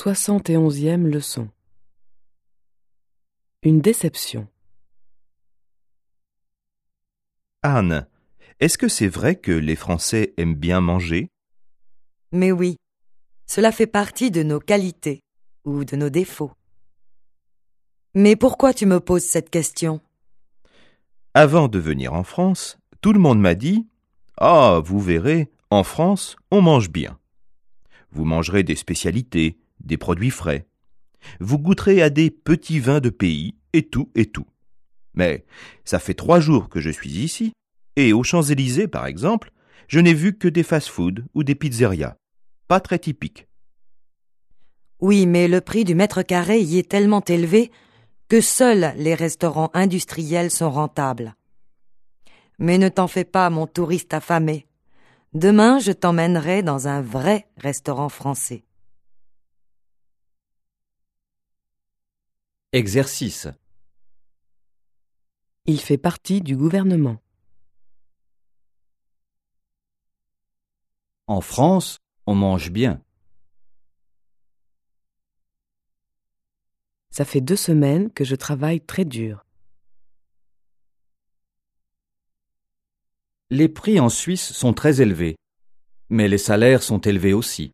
71e leçon. Une déception. Anne, est-ce que c'est vrai que les Français aiment bien manger? Mais oui, cela fait partie de nos qualités ou de nos défauts. Mais pourquoi tu me poses cette question? Avant de venir en France, tout le monde m'a dit « Ah, vous verrez, en France, on mange bien. Vous mangerez des spécialités, des produits frais. Vous goûterez à des petits vins de pays, et tout, et tout. » Mais ça fait 3 jours que je suis ici, et aux Champs-Élysées, par exemple, je n'ai vu que des fast-food ou des pizzerias. Pas très typiques. Oui, mais le prix du mètre carré y est tellement élevé que seuls les restaurants industriels sont rentables. Mais ne t'en fais pas, mon touriste affamé. Demain, je t'emmènerai dans un vrai restaurant français. Exercice. Il fait partie du gouvernement. En France, on mange bien. Ça fait 2 semaines que je travaille très dur. Les prix en Suisse sont très élevés, mais les salaires sont élevés aussi.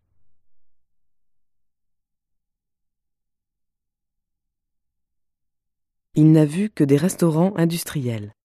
Il n'a vu que des restaurants industriels.